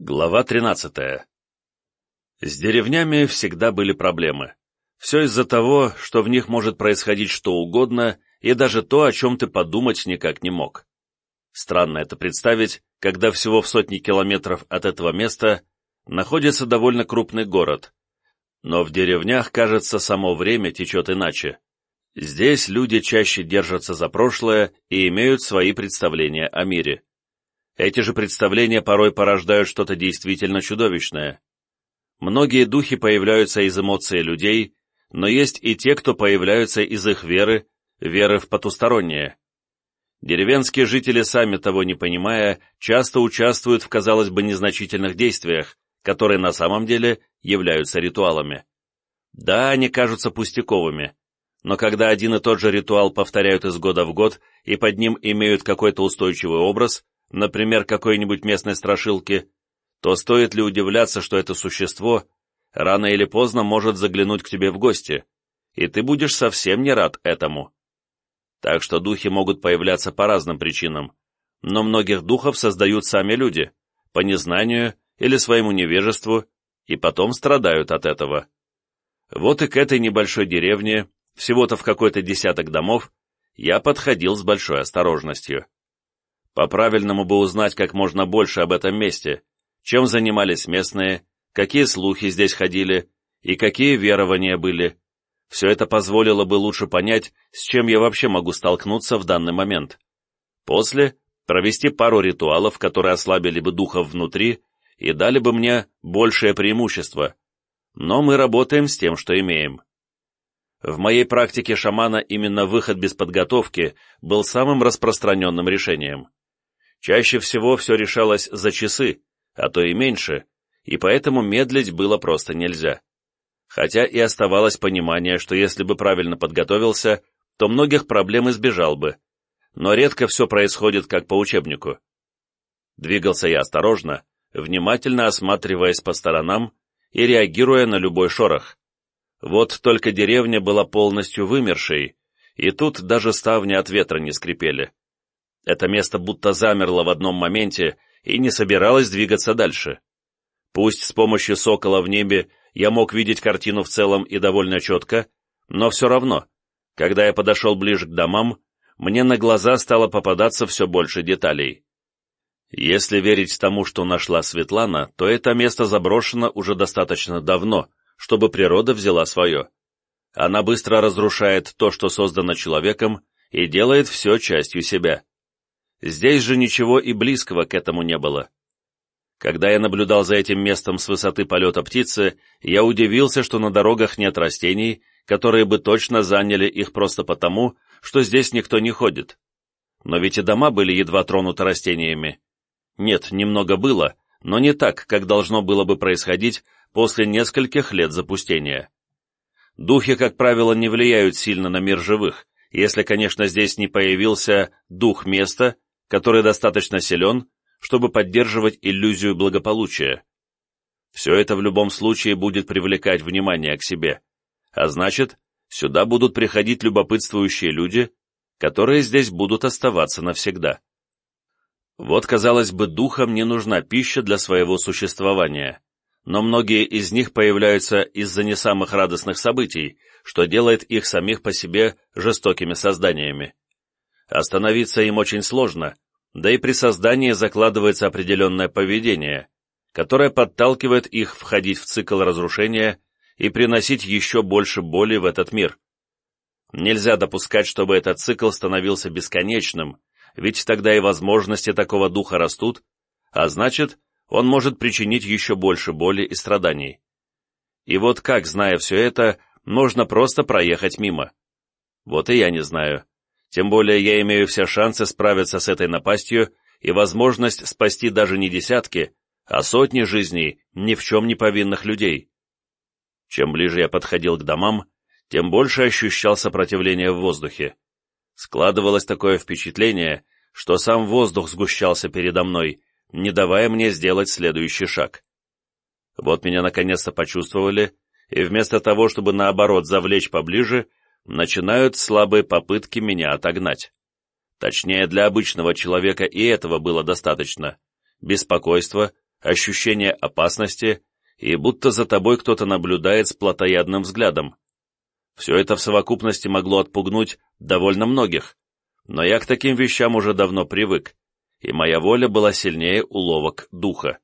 Глава 13. С деревнями всегда были проблемы. Все из-за того, что в них может происходить что угодно, и даже то, о чем ты подумать никак не мог. Странно это представить, когда всего в сотни километров от этого места находится довольно крупный город. Но в деревнях, кажется, само время течет иначе. Здесь люди чаще держатся за прошлое и имеют свои представления о мире. Эти же представления порой порождают что-то действительно чудовищное. Многие духи появляются из эмоций людей, но есть и те, кто появляются из их веры в потустороннее. Деревенские жители, сами того не понимая, часто участвуют в, казалось бы, незначительных действиях, которые на самом деле являются ритуалами. Да, они кажутся пустяковыми, но когда один и тот же ритуал повторяют из года в год и под ним имеют какой-то устойчивый образ, например, какой-нибудь местной страшилки, то стоит ли удивляться, что это существо рано или поздно может заглянуть к тебе в гости, и ты будешь совсем не рад этому. Так что духи могут появляться по разным причинам, но многих духов создают сами люди, по незнанию или своему невежеству, и потом страдают от этого. Вот и к этой небольшой деревне, всего-то в какой-то десяток домов, я подходил с большой осторожностью. По-правильному бы узнать как можно больше об этом месте, чем занимались местные, какие слухи здесь ходили и какие верования были. Все это позволило бы лучше понять, с чем я вообще могу столкнуться в данный момент. После провести пару ритуалов, которые ослабили бы духов внутри и дали бы мне большее преимущество. Но мы работаем с тем, что имеем. В моей практике шамана именно выход без подготовки был самым распространенным решением. Чаще всего все решалось за часы, а то и меньше, и поэтому медлить было просто нельзя. Хотя и оставалось понимание, что если бы правильно подготовился, то многих проблем избежал бы, но редко все происходит как по учебнику. Двигался я осторожно, внимательно осматриваясь по сторонам и реагируя на любой шорох. Вот только деревня была полностью вымершей, и тут даже ставни от ветра не скрипели. Это место будто замерло в одном моменте и не собиралось двигаться дальше. Пусть с помощью сокола в небе я мог видеть картину в целом и довольно четко, но все равно, когда я подошел ближе к домам, мне на глаза стало попадаться все больше деталей. Если верить тому, что нашла Светлана, то это место заброшено уже достаточно давно, чтобы природа взяла свое. Она быстро разрушает то, что создано человеком, и делает все частью себя. Здесь же ничего и близкого к этому не было. Когда я наблюдал за этим местом с высоты полета птицы, я удивился, что на дорогах нет растений, которые бы точно заняли их просто потому, что здесь никто не ходит. Но ведь и дома были едва тронуты растениями. Нет, немного было, но не так, как должно было бы происходить после нескольких лет запустения. Духи, как правило, не влияют сильно на мир живых, если, конечно, здесь не появился дух места, который достаточно силен, чтобы поддерживать иллюзию благополучия. Все это в любом случае будет привлекать внимание к себе, а значит, сюда будут приходить любопытствующие люди, которые здесь будут оставаться навсегда. Вот, казалось бы, духам не нужна пища для своего существования, но многие из них появляются из-за не самых радостных событий, что делает их самих по себе жестокими созданиями. Остановиться им очень сложно, да и при создании закладывается определенное поведение, которое подталкивает их входить в цикл разрушения и приносить еще больше боли в этот мир. Нельзя допускать, чтобы этот цикл становился бесконечным, ведь тогда и возможности такого духа растут, а значит, он может причинить еще больше боли и страданий. И вот как, зная все это, можно просто проехать мимо? Вот и я не знаю. Тем более я имею все шансы справиться с этой напастью и возможность спасти даже не десятки, а сотни жизней ни в чем не повинных людей. Чем ближе я подходил к домам, тем больше ощущал сопротивление в воздухе. Складывалось такое впечатление, что сам воздух сгущался передо мной, не давая мне сделать следующий шаг. Вот меня наконец-то почувствовали, и вместо того, чтобы наоборот завлечь поближе, начинают слабые попытки меня отогнать. Точнее, для обычного человека и этого было достаточно. Беспокойство, ощущение опасности и будто за тобой кто-то наблюдает с плотоядным взглядом. Все это в совокупности могло отпугнуть довольно многих, но я к таким вещам уже давно привык, и моя воля была сильнее уловок духа.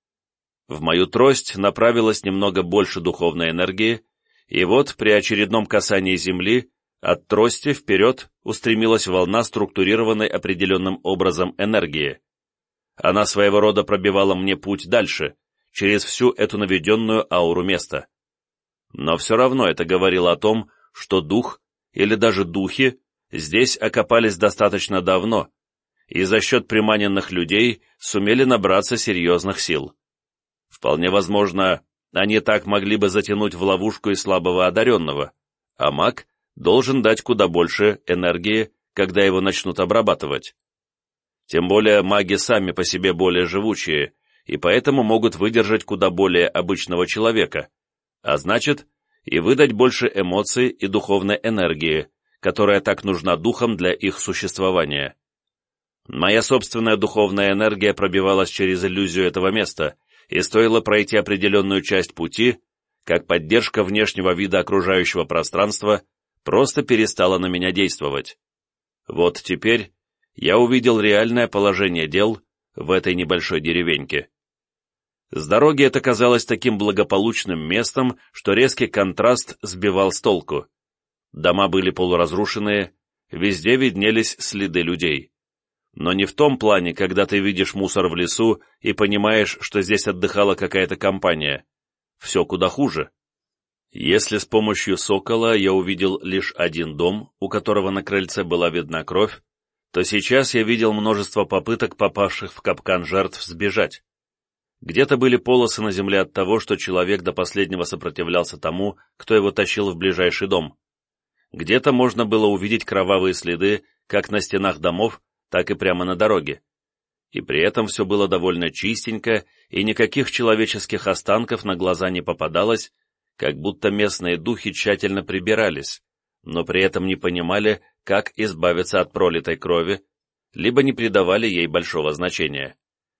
В мою трость направилось немного больше духовной энергии, и вот при очередном касании земли от трости вперед устремилась волна, структурированной определенным образом энергии. Она своего рода пробивала мне путь дальше, через всю эту наведенную ауру места. Но все равно это говорило о том, что дух, или даже духи, здесь окопались достаточно давно, и за счет приманенных людей сумели набраться серьезных сил. Вполне возможно, они так могли бы затянуть в ловушку и слабого одаренного, а маг должен дать куда больше энергии, когда его начнут обрабатывать. Тем более маги сами по себе более живучие, и поэтому могут выдержать куда более обычного человека, а значит, и выдать больше эмоций и духовной энергии, которая так нужна духам для их существования. Моя собственная духовная энергия пробивалась через иллюзию этого места, и стоило пройти определенную часть пути, как поддержка внешнего вида окружающего пространства просто перестала на меня действовать. Вот теперь я увидел реальное положение дел в этой небольшой деревеньке. С дороги это казалось таким благополучным местом, что резкий контраст сбивал с толку. Дома были полуразрушенные, везде виднелись следы людей. Но не в том плане, когда ты видишь мусор в лесу и понимаешь, что здесь отдыхала какая-то компания. Все куда хуже. Если с помощью сокола я увидел лишь один дом, у которого на крыльце была видна кровь, то сейчас я видел множество попыток попавших в капкан жертв сбежать. Где-то были полосы на земле от того, что человек до последнего сопротивлялся тому, кто его тащил в ближайший дом. Где-то можно было увидеть кровавые следы как на стенах домов, так и прямо на дороге. И при этом все было довольно чистенько, и никаких человеческих останков на глаза не попадалось, как будто местные духи тщательно прибирались, но при этом не понимали, как избавиться от пролитой крови, либо не придавали ей большого значения.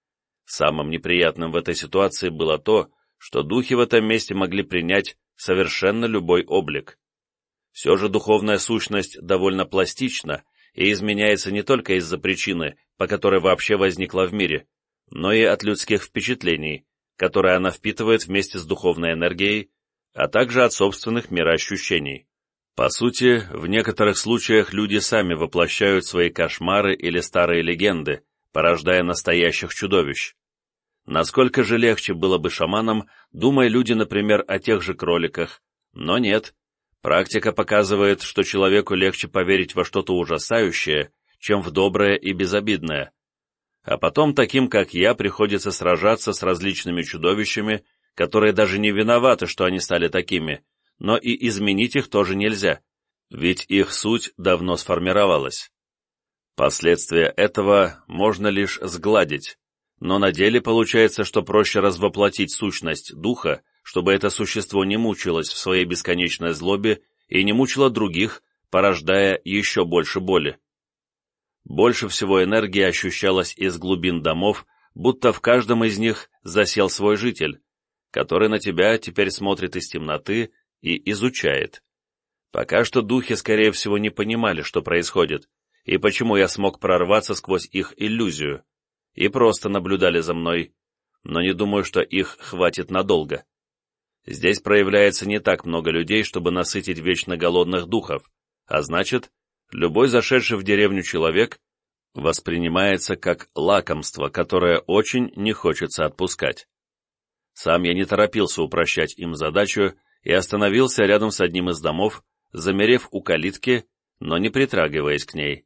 Самым неприятным в этой ситуации было то, что духи в этом месте могли принять совершенно любой облик. Все же духовная сущность довольно пластична и изменяется не только из-за причины, по которой вообще возникла в мире, но и от людских впечатлений, которые она впитывает вместе с духовной энергией, а также от собственных мироощущений. По сути, в некоторых случаях люди сами воплощают свои кошмары или старые легенды, порождая настоящих чудовищ. Насколько же легче было бы шаманам, думая люди, например, о тех же кроликах, но нет. Практика показывает, что человеку легче поверить во что-то ужасающее, чем в доброе и безобидное. А потом таким, как я, приходится сражаться с различными чудовищами, которые даже не виноваты, что они стали такими, но и изменить их тоже нельзя, ведь их суть давно сформировалась. Последствия этого можно лишь сгладить, но на деле получается, что проще развоплотить сущность духа, чтобы это существо не мучилось в своей бесконечной злобе и не мучило других, порождая еще больше боли. Больше всего энергии ощущалось из глубин домов, будто в каждом из них засел свой житель, который на тебя теперь смотрит из темноты и изучает. Пока что духи, скорее всего, не понимали, что происходит, и почему я смог прорваться сквозь их иллюзию, и просто наблюдали за мной, но не думаю, что их хватит надолго. Здесь проявляется не так много людей, чтобы насытить вечно голодных духов, а значит, любой зашедший в деревню человек воспринимается как лакомство, которое очень не хочется отпускать. Сам я не торопился упрощать им задачу и остановился рядом с одним из домов, замерев у калитки, но не притрагиваясь к ней.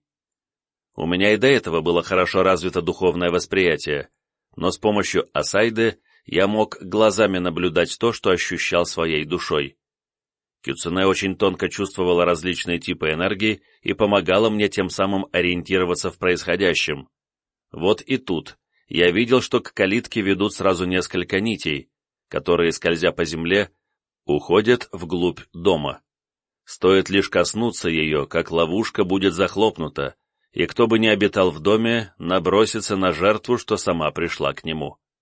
У меня и до этого было хорошо развито духовное восприятие, но с помощью осайды я мог глазами наблюдать то, что ощущал своей душой. Кюцуне очень тонко чувствовала различные типы энергии и помогала мне тем самым ориентироваться в происходящем. Вот и тут я видел, что к калитке ведут сразу несколько нитей, которые, скользя по земле, уходят вглубь дома. Стоит лишь коснуться ее, как ловушка будет захлопнута, и кто бы ни обитал в доме, набросится на жертву, что сама пришла к нему.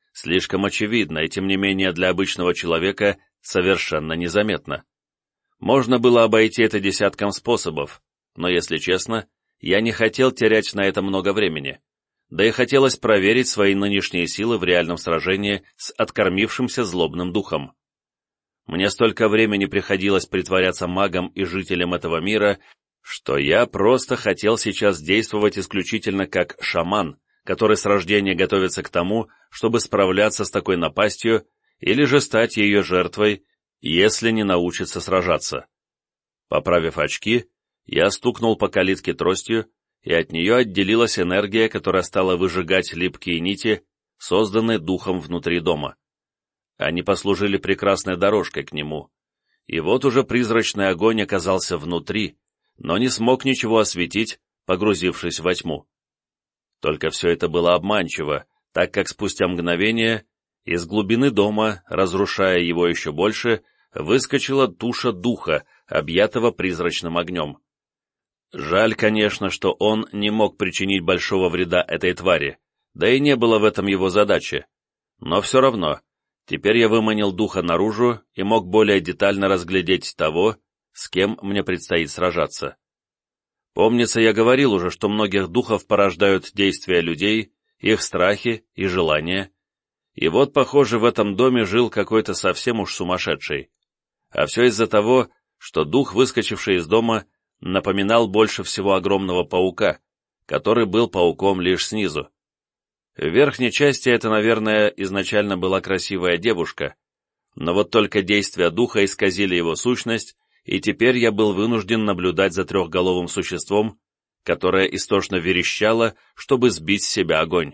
Слишком очевидно и, тем не менее, для обычного человека совершенно незаметно. Можно было обойти это десятком способов, но, если честно, я не хотел терять на это много времени, да и хотелось проверить свои нынешние силы в реальном сражении с откормившимся злобным духом. Мне столько времени приходилось притворяться магом и жителем этого мира, что я просто хотел сейчас действовать исключительно как шаман, который с рождения готовится к тому, чтобы справляться с такой напастью или же стать ее жертвой, если не научится сражаться. Поправив очки, я стукнул по калитке тростью, и от нее отделилась энергия, которая стала выжигать липкие нити, созданные духом внутри дома. Они послужили прекрасной дорожкой к нему, и вот уже призрачный огонь оказался внутри, но не смог ничего осветить, погрузившись во тьму. Только все это было обманчиво, так как спустя мгновение из глубины дома, разрушая его еще больше, выскочила туша духа, объятого призрачным огнем. Жаль, конечно, что он не мог причинить большого вреда этой твари, да и не было в этом его задачи. Но все равно, теперь я выманил духа наружу и мог более детально разглядеть того, с кем мне предстоит сражаться. Помнится, я говорил уже, что многих духов порождают действия людей, их страхи и желания. И вот, похоже, в этом доме жил какой-то совсем уж сумасшедший. А все из-за того, что дух, выскочивший из дома, напоминал больше всего огромного паука, который был пауком лишь снизу. В верхней части это, наверное, изначально была красивая девушка, но вот только действия духа исказили его сущность, и теперь я был вынужден наблюдать за трехголовым существом, которое истошно верещало, чтобы сбить с себя огонь.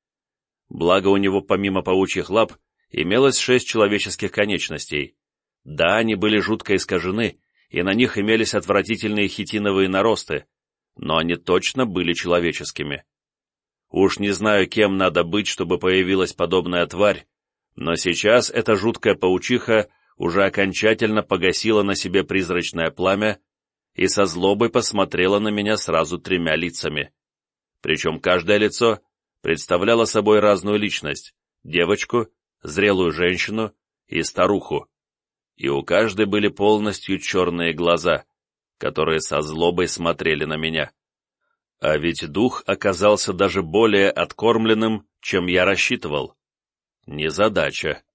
Благо у него помимо паучьих лап имелось 6 человеческих конечностей. Да, они были жутко искажены, и на них имелись отвратительные хитиновые наросты, но они точно были человеческими. Уж не знаю, кем надо быть, чтобы появилась подобная тварь, но сейчас эта жуткая паучиха уже окончательно погасила на себе призрачное пламя и со злобой посмотрела на меня сразу 3 лицами. Причем каждое лицо представляло собой разную личность — девочку, зрелую женщину и старуху. И у каждой были полностью черные глаза, которые со злобой смотрели на меня. А ведь дух оказался даже более откормленным, чем я рассчитывал. Незадача.